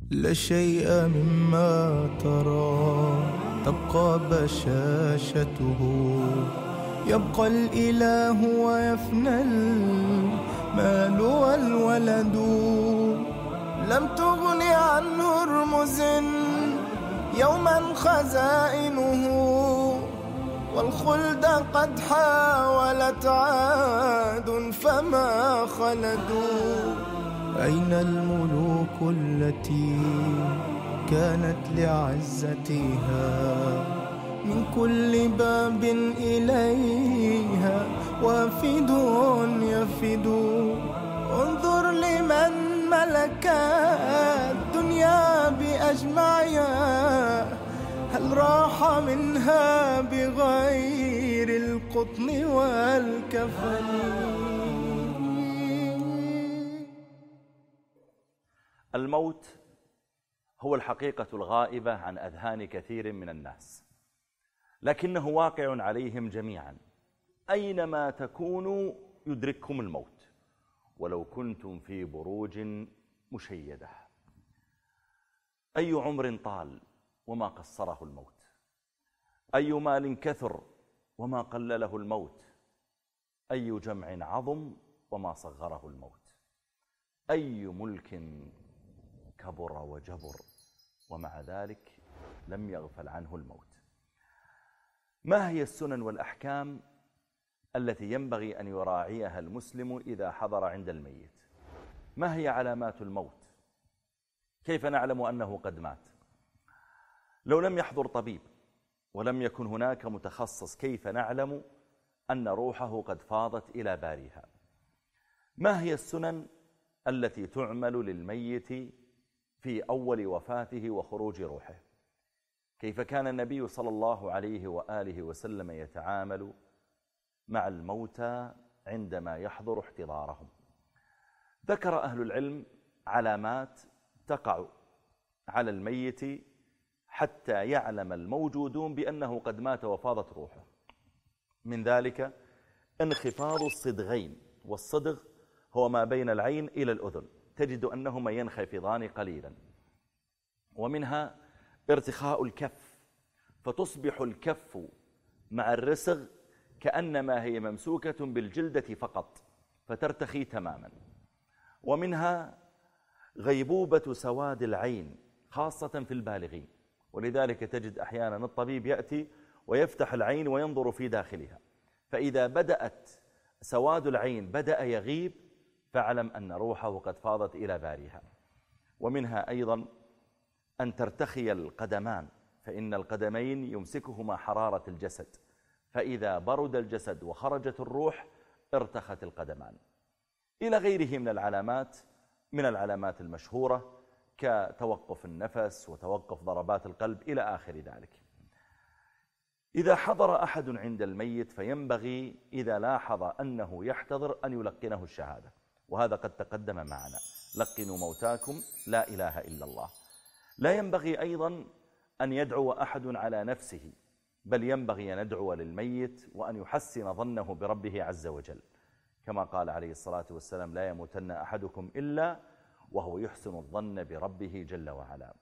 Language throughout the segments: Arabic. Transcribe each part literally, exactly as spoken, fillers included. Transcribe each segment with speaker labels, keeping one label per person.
Speaker 1: لا شيء مما ترى تبقى بشاشته، يبقى الإله ويفنى المال والولد. لم تغن عنه رمز يوما خزائنه، والخلد قد حاولت عاد فما خلدوا. أين الملوك التي كانت لعزتها من كل باب إليها وافد يفد؟ انظر لمن ملك الدنيا بأجمعها، هل راح منها بغير القطن والكفن؟
Speaker 2: الموت هو الحقيقة الغائبة عن أذهان كثير من الناس، لكنه واقع عليهم جميعا. أينما تكونوا يدرككم الموت، ولو كنتم في بروج مشيدة. أي عمر طال وما قصره الموت، أي مال كثر وما قلله الموت، أي جمع عظم وما صغره الموت، أي ملك كبر وجبر ومع ذلك لم يغفل عنه الموت. ما هي السنن والأحكام التي ينبغي أن يراعيها المسلم إذا حضر عند الميت؟ ما هي علامات الموت؟ كيف نعلم أنه قد مات؟ لو لم يحضر طبيب ولم يكن هناك متخصص، كيف نعلم أن روحه قد فاضت إلى باريها؟ ما هي السنن التي تعمل للميت في أول وفاته وخروج روحه؟ كيف كان النبي صلى الله عليه وآله وسلم يتعامل مع الموتى عندما يحضر احتضارهم؟ ذكر أهل العلم علامات تقع على الميت حتى يعلم الموجودون بأنه قد مات وفاضت روحه. من ذلك انخفاض الصدغين، والصدغ هو ما بين العين إلى الأذن، تجد أنهما ينخفضان قليلا. ومنها ارتخاء الكف، فتصبح الكف مع الرسغ كأنما هي ممسوكة بالجلدة فقط، فترتخي تماما. ومنها غيبوبة سواد العين خاصة في البالغين، ولذلك تجد أحيانا الطبيب يأتي ويفتح العين وينظر في داخلها، فإذا بدأت سواد العين بدأ يغيب فاعلم أن روحه قد فاضت إلى باريها. ومنها أيضا أن ترتخي القدمان، فإن القدمين يمسكهما حرارة الجسد، فإذا برد الجسد وخرجت الروح ارتخت القدمان. إلى غيره من العلامات، من العلامات المشهورة كتوقف النفس وتوقف ضربات القلب إلى آخر ذلك. إذا حضر أحد عند الميت فينبغي إذا لاحظ أنه يحتضر أن يلقنه الشهادة، وهذا قد تقدم معنا: لقنوا موتاكم لا إله إلا الله. لا ينبغي أيضا أن يدعو أحد على نفسه، بل ينبغي أن ندعو للميت وأن يحسن ظنه بربه عز وجل، كما قال عليه الصلاة والسلام: لا يموتن أحدكم إلا وهو يحسن الظن بربه جل وعلا.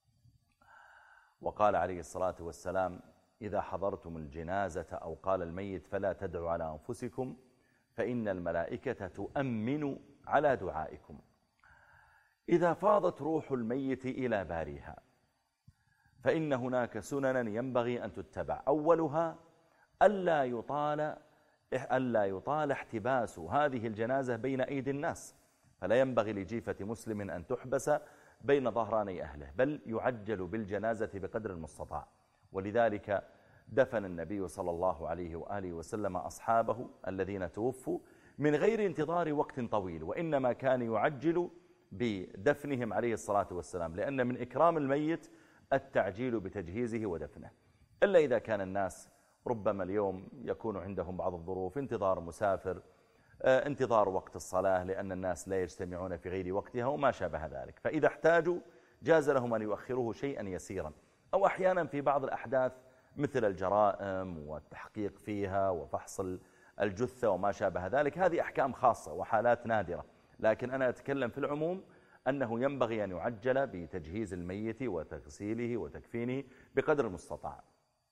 Speaker 2: وقال عليه الصلاة والسلام: إذا حضرتم الجنازة أو قال الميت فلا تدعوا على أنفسكم فإن الملائكة تؤمن على دعائكم. إذا فاضت روح الميت إلى باريها فإن هناك سننا ينبغي أن تتبع. أولها ألا يطال ألا يطال احتباس هذه الجنازة بين أيدي الناس، فلا ينبغي لجيفة مسلم أن تحبس بين ظهراني أهله، بل يعجل بالجنازة بقدر المستطاع. ولذلك دفن النبي صلى الله عليه وآله وسلم أصحابه الذين توفوا من غير انتظار وقت طويل، وإنما كان يعجل بدفنهم عليه الصلاة والسلام، لأن من إكرام الميت التعجيل بتجهيزه ودفنه. إلا إذا كان الناس ربما اليوم يكون عندهم بعض الظروف، انتظار مسافر، انتظار وقت الصلاة لأن الناس لا يجتمعون في غير وقتها وما شابه ذلك، فإذا احتاجوا جاز لهم أن يؤخروه شيئا يسيرا. أو أحيانا في بعض الأحداث مثل الجرائم والتحقيق فيها وفحص الجثة وما شابه ذلك، هذه أحكام خاصة وحالات نادرة، لكن أنا أتكلم في العموم أنه ينبغي أن يعجل بتجهيز الميت وتغسيله وتكفينه بقدر المستطاع.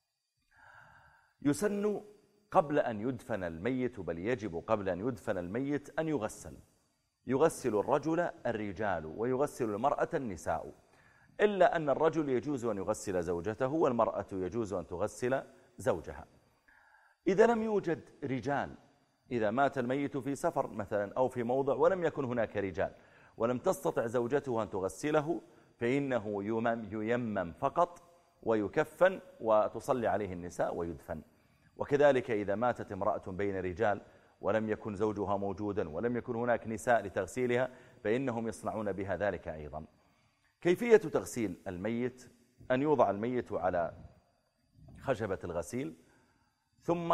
Speaker 2: يسن قبل أن يدفن الميت، بل يجب قبل أن يدفن الميت أن يغسل. يغسل الرجل الرجال ويغسل المرأة النساء، إلا أن الرجل يجوز أن يغسل زوجته والمرأة يجوز أن تغسل زوجها. إذا لم يوجد رجال، إذا مات الميت في سفر مثلا أو في موضع ولم يكن هناك رجال ولم تستطع زوجته أن تغسله، فإنه ييمم فقط ويكفن وتصلي عليه النساء ويدفن. وكذلك إذا ماتت امرأة بين رجال ولم يكن زوجها موجودا ولم يكن هناك نساء لتغسيلها، فإنهم يصنعون بها ذلك أيضا. كيفية تغسيل الميت: أن يوضع الميت على خشبة الغسيل، ثم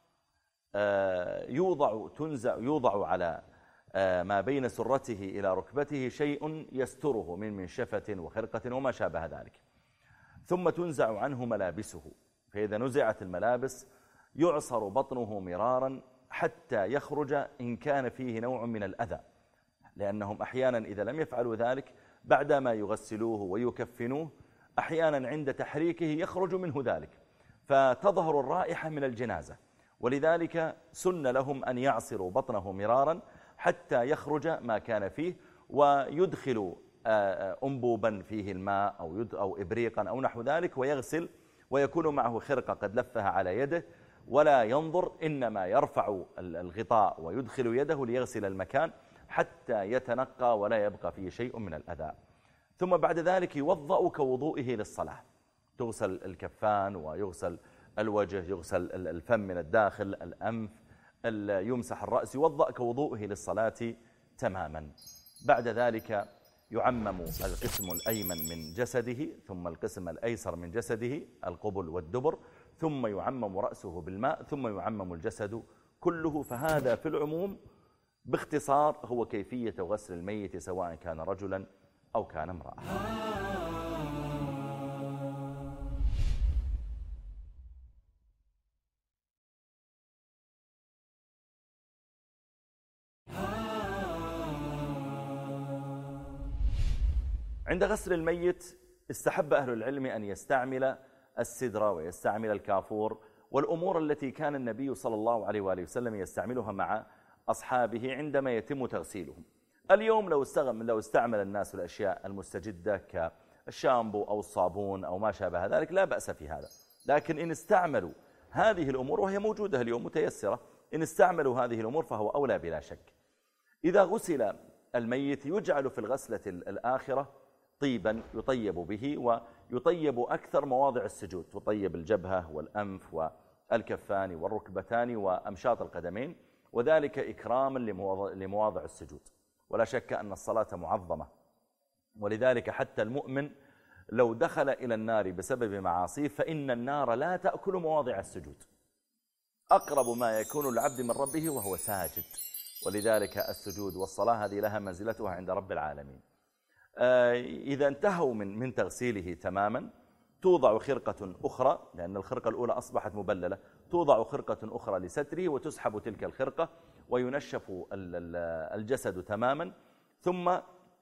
Speaker 2: يوضع تنزع يوضع على ما بين سرته إلى ركبته شيء يستره من منشفة وخرقة وما شابه ذلك، ثم تنزع عنه ملابسه. فإذا نزعت الملابس يعصر بطنه مرارا حتى يخرج إن كان فيه نوع من الأذى، لأنهم أحيانا إذا لم يفعلوا ذلك بعدما يغسلوه ويكفنوه أحيانا عند تحريكه يخرج منه ذلك فتظهر الرائحة من الجنازة، ولذلك سن لهم أن يعصروا بطنه مرارا حتى يخرج ما كان فيه، ويدخل أنبوبا فيه الماء أو, أو إبريقا أو نحو ذلك ويغسل، ويكون معه خرقة قد لفها على يده ولا ينظر، إنما يرفع الغطاء ويدخل يده ليغسل المكان حتى يتنقى ولا يبقى فيه شيء من الأذى. ثم بعد ذلك يوضأ كوضوئه للصلاة، تغسل الكفان ويغسل الوجه، يغسل الفم من الداخل، الأنف، يمسح الرأس، يوضأ كوضوئه للصلاة تماما. بعد ذلك يعمم القسم الأيمن من جسده، ثم القسم الأيسر من جسده، القبل والدبر، ثم يعمم رأسه بالماء، ثم يعمم الجسد كله. فهذا في العموم باختصار هو كيفية غسل الميت سواء كان رجلا أو كان امرأة. عند غسل الميت استحب أهل العلم أن يستعمل السدر ويستعمل الكافور والأمور التي كان النبي صلى الله عليه وآله وسلم يستعملها مع أصحابه عندما يتم تغسيلهم. اليوم لو استغم لو استعمل الناس الأشياء المستجدة كالشامبو أو الصابون أو ما شابه ذلك لا بأس في هذا، لكن إن استعملوا هذه الأمور وهي موجودة اليوم متيسرة، إن استعملوا هذه الأمور فهو أولى بلا شك. إذا غسل الميت يجعل في الغسلة الآخرة طيبا يطيب به، ويطيب أكثر مواضع السجود، تطيب الجبهة والأنف والكفان والركبتان وأمشاط القدمين، وذلك إكراما لمواضع السجود. ولا شك أن الصلاة معظمة، ولذلك حتى المؤمن لو دخل إلى النار بسبب معاصيه فإن النار لا تأكل مواضع السجود، أقرب ما يكون العبد من ربه وهو ساجد، ولذلك السجود والصلاة هذه لها منزلتها عند رب العالمين. إذا انتهوا من من تغسيله تماما توضع خرقة أخرى، لأن الخرقة الأولى أصبحت مبللة، توضع خرقة أخرى لستره وتسحب تلك الخرقة وينشف الجسد تماما، ثم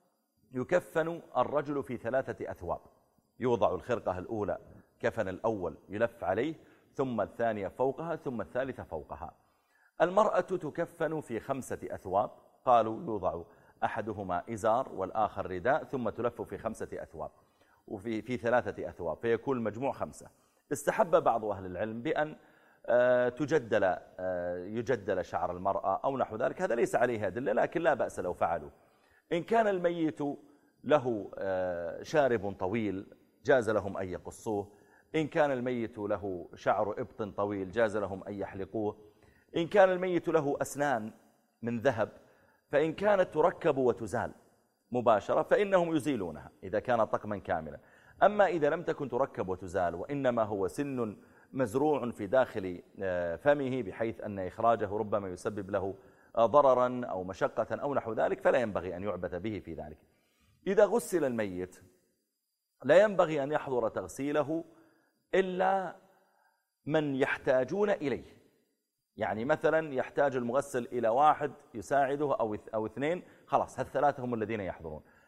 Speaker 2: يكفن الرجل في ثلاثة أثواب. يوضع الخرقة الأولى كفن الأول يلف عليه، ثم الثانية فوقها، ثم الثالثة فوقها. المرأة تكفن في خمسة أثواب، قالوا يوضع أحدهما إزار والآخر رداء، ثم تلف في خمسة أثواب وفي في ثلاثة أثواب، فيكون المجموع خمسة. استحب بعض أهل العلم بأن تجدل يجدل شعر المرأة أو نحو ذلك، هذا ليس عليه أدلة لكن لا بأس لو فعلوا. إن كان الميت له شارب طويل جاز لهم أن يقصوه، إن كان الميت له شعر إبط طويل جاز لهم أن يحلقوه، إن كان الميت له أسنان من ذهب فإن كانت تركب وتزال مباشرة فإنهم يزيلونها إذا كان طقما كاملا. أما إذا لم تكن تركب وتزال وإنما هو سن مزروع في داخل فمه بحيث أن إخراجه ربما يسبب له ضررا أو مشقة أو نحو ذلك فلا ينبغي أن يعبث به في ذلك. إذا غسل الميت لا ينبغي أن يحضر تغسيله إلا من يحتاجون إليه، يعني مثلا يحتاج المغسل إلى واحد يساعده أو أو اثنين، خلاص هالثلاثة هم الذين يحضرون.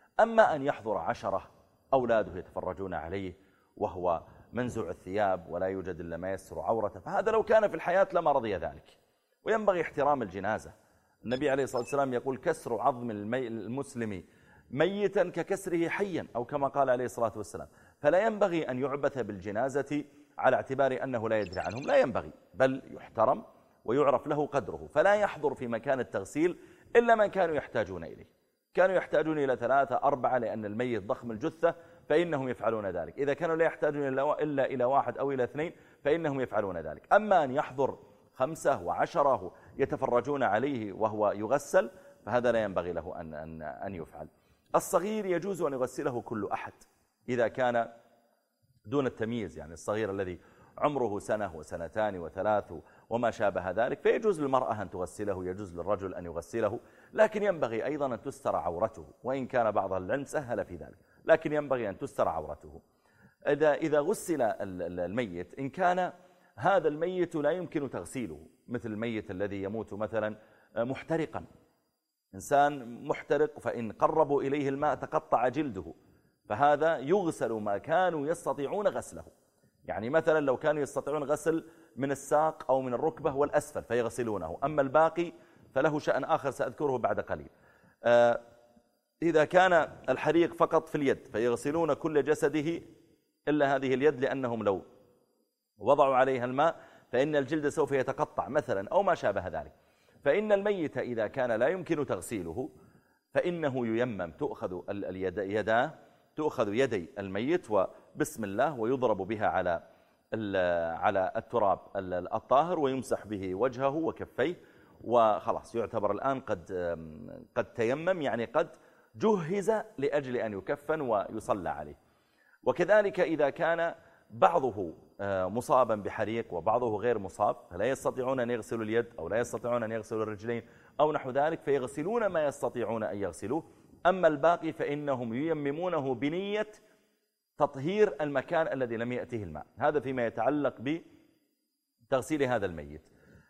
Speaker 2: أما أن يحضر عشرة أولاده يتفرجون عليه وهو منزوع الثياب ولا يوجد إلا ما يستر عورته، فهذا لو كان في الحياة لما رضي ذلك. وينبغي احترام الجنازة. النبي عليه الصلاة والسلام يقول: كسر عظم المسلم ميتا ككسره حيا، أو كما قال عليه الصلاة والسلام. فلا ينبغي أن يعبث بالجنازة على اعتبار أنه لا يدري عنهم، لا ينبغي، بل يحترم ويعرف له قدره. فلا يحضر في مكان التغسيل إلا من كانوا يحتاجون إليه، كانوا يحتاجون إلى ثلاثة أربعة لأن الميت ضخم الجثة فإنهم يفعلون ذلك. إذا كانوا لا يحتاجون إلا إلى واحد أو إلى اثنين فإنهم يفعلون ذلك. أما أن يحضر خمسة وعشرة يتفرجون عليه وهو يغسل فهذا لا ينبغي له أن, أن, أن يفعل. الصغير يجوز أن يغسله كل أحد إذا كان دون التمييز، يعني الصغير الذي عمره سنة وسنتان وثلاث وما شابه ذلك فيجوز للمرأة أن تغسله، يجوز للرجل أن يغسله، لكن ينبغي أيضا أن تستر عورته، وإن كان بعض العلم سهل في ذلك، لكن ينبغي أن تستر عورته. إذا, إذا غسل الميت، إن كان هذا الميت لا يمكن تغسيله، مثل الميت الذي يموت مثلا محترقا، إنسان محترق فإن قربوا إليه الماء تقطع جلده، فهذا يغسل ما كانوا يستطيعون غسله. يعني مثلا لو كانوا يستطيعون غسل من الساق أو من الركبة والأسفل فيغسلونه، أما الباقي فله شأن آخر سأذكره بعد قليل. آه إذا كان الحريق فقط في اليد فيغسلون كل جسده إلا هذه اليد، لأنهم لو وضعوا عليها الماء فإن الجلد سوف يتقطع مثلا أو ما شابه ذلك. فإن الميت إذا كان لا يمكن تغسيله فإنه ييمم، تؤخذ اليداه تؤخذ يدي الميت وبسم الله ويضرب بها على على التراب الطاهر ويمسح به وجهه وكفيه، وخلاص يعتبر الآن قد قد تيمم، يعني قد جهز لأجل أن يكفن ويصلى عليه. وكذلك إذا كان بعضه مصابا بحريق وبعضه غير مصاب فلا يستطيعون أن يغسلوا اليد أو لا يستطيعون أن يغسلوا الرجلين أو نحو ذلك، فيغسلون ما يستطيعون أن يغسلوه. أما الباقي فإنهم ييممونه بنية تطهير المكان الذي لم يأته الماء. هذا فيما يتعلق بتغسيل هذا الميت.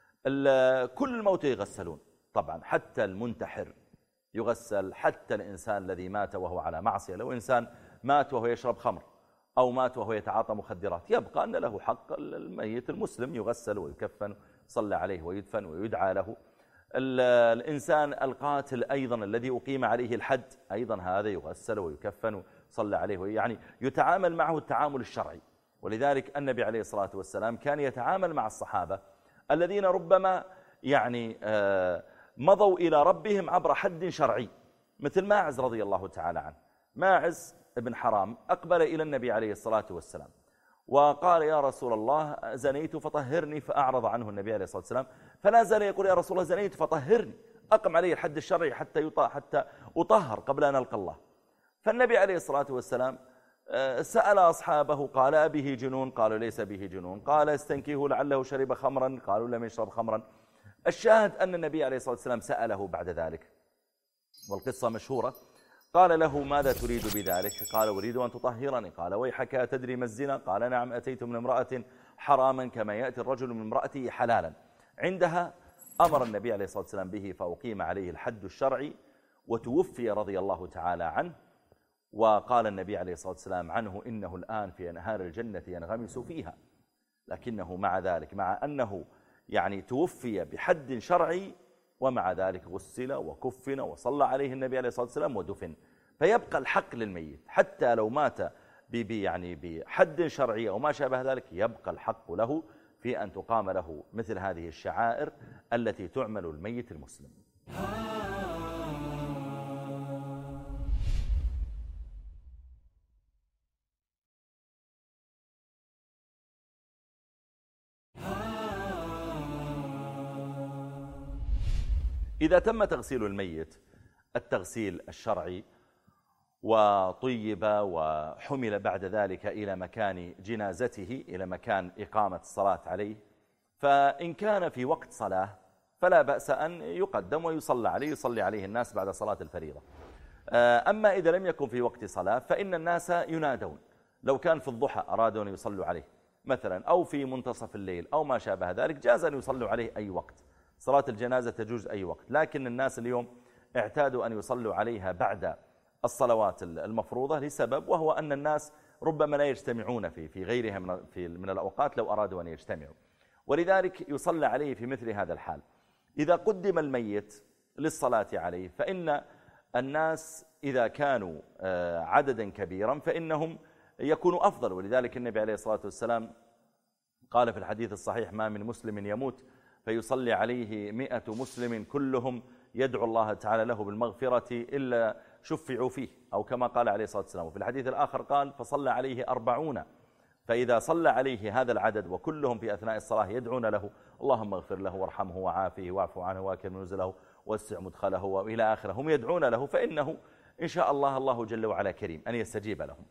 Speaker 2: كل الموتى يغسلون طبعا، حتى المنتحر يغسل، حتى الإنسان الذي مات وهو على معصية. لو إنسان مات وهو يشرب خمر أو مات وهو يتعاطى مخدرات يبقى أن له حق الميت المسلم يغسل ويكفن، صلى عليه ويدفن ويدعى له. الإنسان القاتل أيضا الذي أقيم عليه الحد أيضا هذا يغسل ويكفن وصلى عليه، يعني يتعامل معه التعامل الشرعي. ولذلك النبي عليه الصلاة والسلام كان يتعامل مع الصحابة الذين ربما يعني مضوا إلى ربهم عبر حد شرعي، مثل ماعز رضي الله تعالى عنه. ماعز ابن حرام أقبل إلى النبي عليه الصلاة والسلام وقال: يا رسول الله زنيت فطهرني، فأعرض عنه النبي عليه الصلاة والسلام، فلا زال يقول: يا رسول الله زنيت فطهرني، أقم عليه الحد الشرعي حتى يطهر حتى أطهر قبل أن ألقى الله. فالنبي عليه الصلاة والسلام سأل أصحابه قال: أبه جنون؟ قالوا: ليس به جنون. قال: استنكيه لعله شرب خمرا؟ قالوا: لم يشرب خمرا. الشاهد أن النبي عليه الصلاة والسلام سأله بعد ذلك، والقصة مشهورة. قال له: ماذا تريد بذلك؟ قال: أريد أن تطهرني. قال: ويحك أتدري ما الزنا؟ قال: نعم، أتيت من امرأة حراما كما يأتي الرجل من امرأته حلالا. عندها أمر النبي عليه الصلاة والسلام به فأقيم عليه الحد الشرعي وتوفي رضي الله تعالى عنه. وقال النبي عليه الصلاة والسلام عنه: إنه الآن في أنهار الجنة ينغمس فيها. لكنه مع ذلك، مع أنه يعني توفي بحد شرعي، ومع ذلك غسل وكفن وصلى عليه النبي عليه الصلاة والسلام ودفن. فيبقى الحق للميت حتى لو مات يعني بحد شرعي أو ما شابه ذلك، يبقى الحق له في أن تقام له مثل هذه الشعائر التي تعمل الميت المسلم. إذا تم تغسيل الميت التغسيل الشرعي وطيب وحمل بعد ذلك إلى مكان جنازته، إلى مكان إقامة الصلاة عليه، فإن كان في وقت صلاة فلا بأس أن يقدم ويصلى عليه، يصلي عليه الناس بعد صلاة الفريضة. أما إذا لم يكن في وقت صلاة فإن الناس ينادون. لو كان في الضحى أرادوا أن يصلوا عليه مثلا، أو في منتصف الليل أو ما شابه ذلك، جاز أن يصلوا عليه أي وقت. صلاة الجنازة تجوز أي وقت، لكن الناس اليوم اعتادوا أن يصلوا عليها بعد الصلوات المفروضة لسبب، وهو أن الناس ربما لا يجتمعون في في غيرها من في من الأوقات لو أرادوا أن يجتمعوا، ولذلك يصلى عليه في مثل هذا الحال. إذا قدم الميت للصلاة عليه فإن الناس إذا كانوا عددا كبيرا فإنهم يكونوا أفضل، ولذلك النبي عليه الصلاة والسلام قال في الحديث الصحيح: ما من مسلم يموت فيصلي عليه مئة مسلم كلهم يدعو الله تعالى له بالمغفرة إلا شفعوا فيه، أو كما قال عليه الصلاة والسلام. وفي الحديث الآخر قال: فصلى عليه أربعون، فإذا صلى عليه هذا العدد وكلهم في أثناء الصلاة يدعون له: اللهم اغفر له وارحمه وعافيه واعف عنه واكرم نزله ووسع مدخله وإلى آخره، هم يدعون له، فإنه إن شاء الله الله جل وعلا كريم أن يستجيب لهم.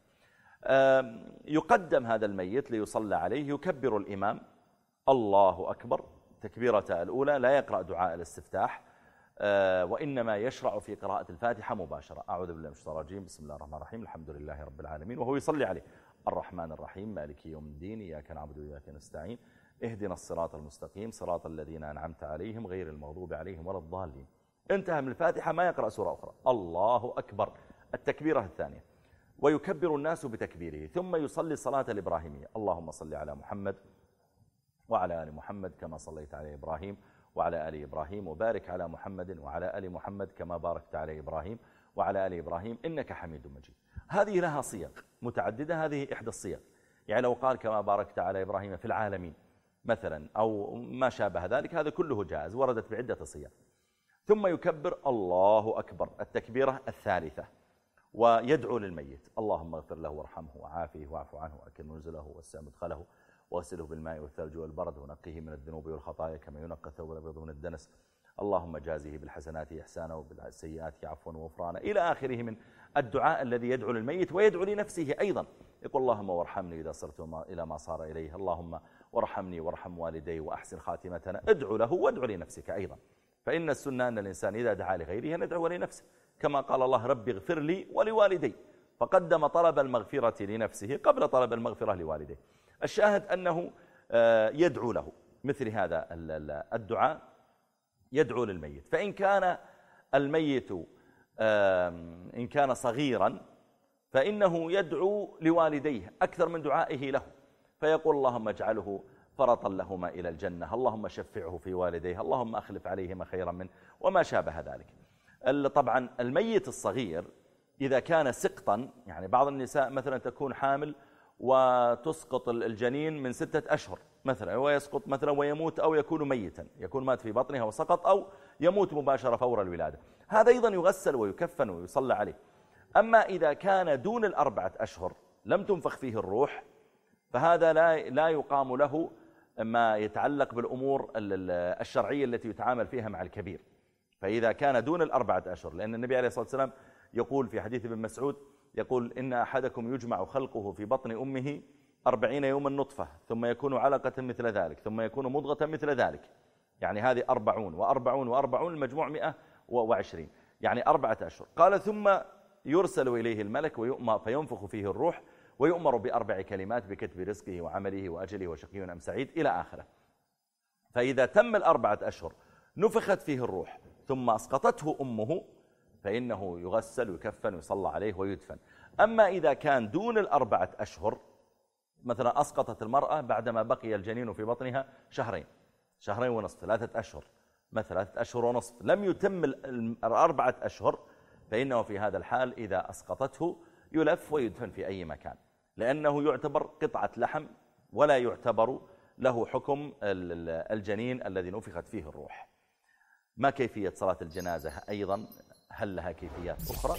Speaker 2: يقدم هذا الميت ليصلى عليه، يكبر الإمام الله أكبر تكبيرة الأولى، لا يقرأ دعاء الاستفتاح، وإنما يشرع في قراءة الفاتحة مباشرة: أعوذ بالله من الشيطان الرجيم، بسم الله الرحمن الرحيم، الحمد لله رب العالمين، وهو يصلي عليه: الرحمن الرحيم، مالك يوم الدين، إياك نعبد وإياك نستعين، اهدنا الصراط المستقيم، صراط الذين أنعمت عليهم غير المغضوب عليهم ولا الضالين. انتهى من الفاتحة، ما يقرأ سورة أخرى، الله أكبر التكبيرة الثانية، ويكبر الناس بتكبيره، ثم يصلي الصلاة الإبراهيمية: اللهم صل على محمد وعلى آل محمد كما صليت على إبراهيم وعلى آل إبراهيم، وبارك على محمد وعلى آل محمد كما باركت على إبراهيم وعلى آل إبراهيم إنك حميد مجيد. هذه لها صيغ متعددة، هذه إحدى الصيغ، يعني لو قال كما باركت على إبراهيم في العالمين مثلا أو ما شابه ذلك، هذا كله جائز، وردت بعدة صيغ. ثم يكبر الله أكبر التكبيرة الثالثة، ويدعو للميت: اللهم اغفر له وارحمه وعافيه واعف عنه واكرم نزله ووسع مدخله واغسله بالماء والثلج والبرد ونقيه من الذنوب والخطايا كما ينقى الثوب الابيض من الدنس، اللهم جازه بالحسنات إحسانا وبالسيئات عفوا وغفرانا، إلى آخره من الدعاء الذي يدعو للميت. ويدعو لنفسه أيضا، يقول: اللهم وارحمني إذا صرت إلى ما صار إليه، اللهم وارحمني وارحم والدي وأحسن خاتمتنا. ادعو له وادعو لنفسك أيضا، فإن السنة أن الإنسان إذا دعا لغيره ندعو لنفسه، كما قال الله: ربي اغفر لي ولوالدي، فقدم طلب المغفرة لنفسه قبل طلب المغفرة لوالديه. الشاهد أنه يدعو له مثل هذا الدعاء، يدعو للميت. فإن كان الميت إن كان صغيرا فإنه يدعو لوالديه أكثر من دعائه له، فيقول: اللهم اجعله فرطا لهما إلى الجنة، اللهم شفعه في والديه، اللهم أخلف عليهما خيرا منه، وما شابه ذلك. طبعا الميت الصغير إذا كان سقطا، يعني بعض النساء مثلا تكون حامل وتسقط الجنين من ستة أشهر مثلا، ويسقط مثلا ويموت، أو يكون ميتا، يكون مات في بطنها وسقط، أو يموت مباشرة فور الولادة، هذا أيضا يغسل ويكفن ويصلى عليه. أما إذا كان دون الأربعة أشهر لم تنفخ فيه الروح، فهذا لا لا يقام له ما يتعلق بالأمور الشرعية التي يتعامل فيها مع الكبير. فإذا كان دون الأربعة أشهر، لأن النبي عليه الصلاة والسلام يقول في حديث ابن مسعود، يقول: إن أحدكم يجمع خلقه في بطن أمه أربعين يوما نطفة، ثم يكون علقة مثل ذلك، ثم يكون مضغة مثل ذلك، يعني هذه أربعون وأربعون وأربعون، المجموع مئة وعشرين، يعني أربعة أشهر. قال: ثم يرسل إليه الملك ويؤمر فينفخ فيه الروح، ويؤمر بأربع كلمات: بكتب رزقه وعمله وأجله وشقي أم سعيد، إلى آخره. فإذا تم الأربعة أشهر نفخت فيه الروح ثم أسقطته أمه، فإنه يغسل ويكفن ويصلى عليه ويدفن. أما إذا كان دون الأربعة أشهر، مثلا أسقطت المرأة بعدما بقي الجنين في بطنها شهرين شهرين ونصف، ثلاثة أشهر مثلا، ثلاثة أشهر ونصف، لم يتم الأربعة أشهر، فإنه في هذا الحال إذا أسقطته يلف ويدفن في أي مكان، لأنه يعتبر قطعة لحم ولا يعتبر له حكم الجنين الذي نفخت فيه الروح. ما كيفية صلاة الجنازة أيضا؟ هل لها كيفيات أخرى؟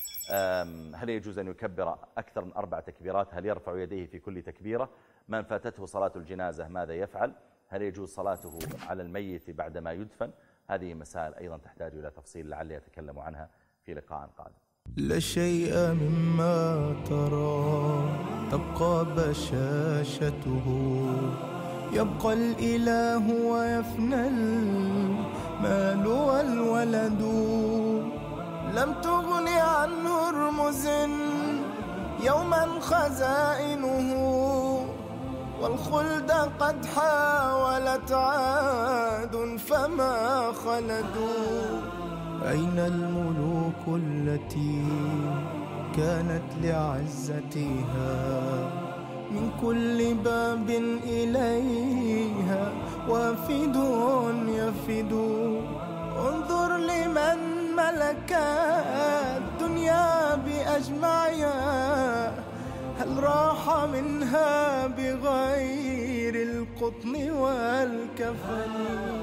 Speaker 2: هل يجوز أن يكبر أكثر من أربع تكبيرات؟ هل يرفع يديه في كل تكبيرة؟ من فاتته صلاة الجنازة ماذا يفعل؟ هل يجوز صلاته على الميت بعدما يدفن؟ هذه مسائل أيضا تحتاج إلى تفصيل، لعلي أتكلم عنها في لقاء قادم.
Speaker 1: لا شيء مما ترى تبقى بشاشته، يبقى الإله ويفنى المال والولد، لم تغن عنه رمز يوما خزائنه، والخلد قد حاولت عاد فما خلدوا، أين الملوك التي كانت لعزتها؟ من كل باب إليها وافد يفد. انظر لمن ملك الدنيا بأجمعها، هل راح منها بغير القطن والكفن؟